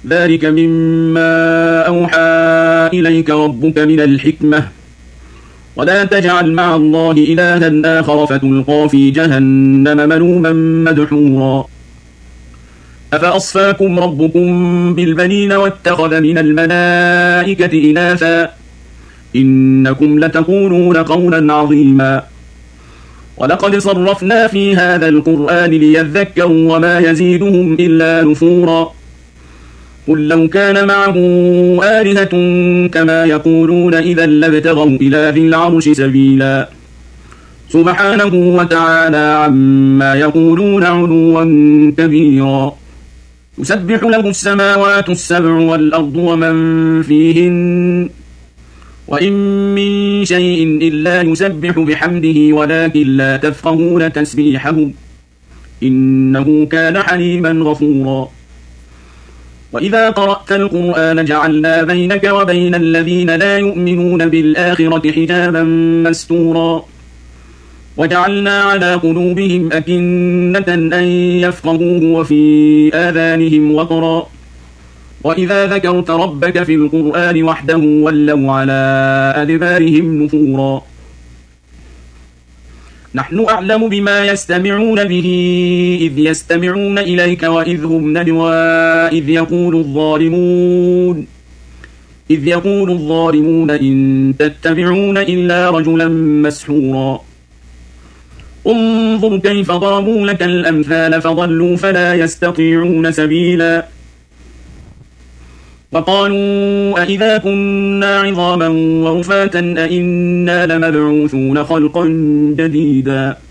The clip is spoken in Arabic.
ذلك مما أوحى إليك ربك من الحكمة ولا تجعل مع الله إلها آخر فتلقى في جهنم ملوما مدحورا أفأصفاكم ربكم بالبنين واتخذ من الملائكة إناثا إنكم لتقولون قولا عظيما ولقد صرفنا في هذا القرآن ليذكروا وما يزيدهم إلا نفورا قل لو كان معه آلهة كما يقولون إذا لابتغوا إلى ذي العرش سبيلا سبحانه وتعالى عما يقولون علوا كبيرا يسبح له السماوات السبع والأرض ومن فيهن وإن من شيء إلا يسبح بحمده ولكن لا تفقهون تسبيحهم إنه كان حليما غفورا وإذا قرأت القرآن جعلنا بينك وبين الذين لا يؤمنون بالآخرة حجابا مستورا وجعلنا على قلوبهم أكنة أن يفقهوه وفي آذانهم وقرا وإذا ذكرت ربك في القرآن وحده ولوا على أدبارهم نفورا نحن أعلم بما يستمعون به إذ يستمعون إليك وإذ هم نجوى إذ يقول الظالمون إن تتبعون إلا رجلا مسحورا انظر كيف ضربوا لك الأمثال فضلوا فلا يستطيعون سبيلا وقالوا أئذا كنا عظاما ورفاتا أئنا لمبعوثون خلقا جديدا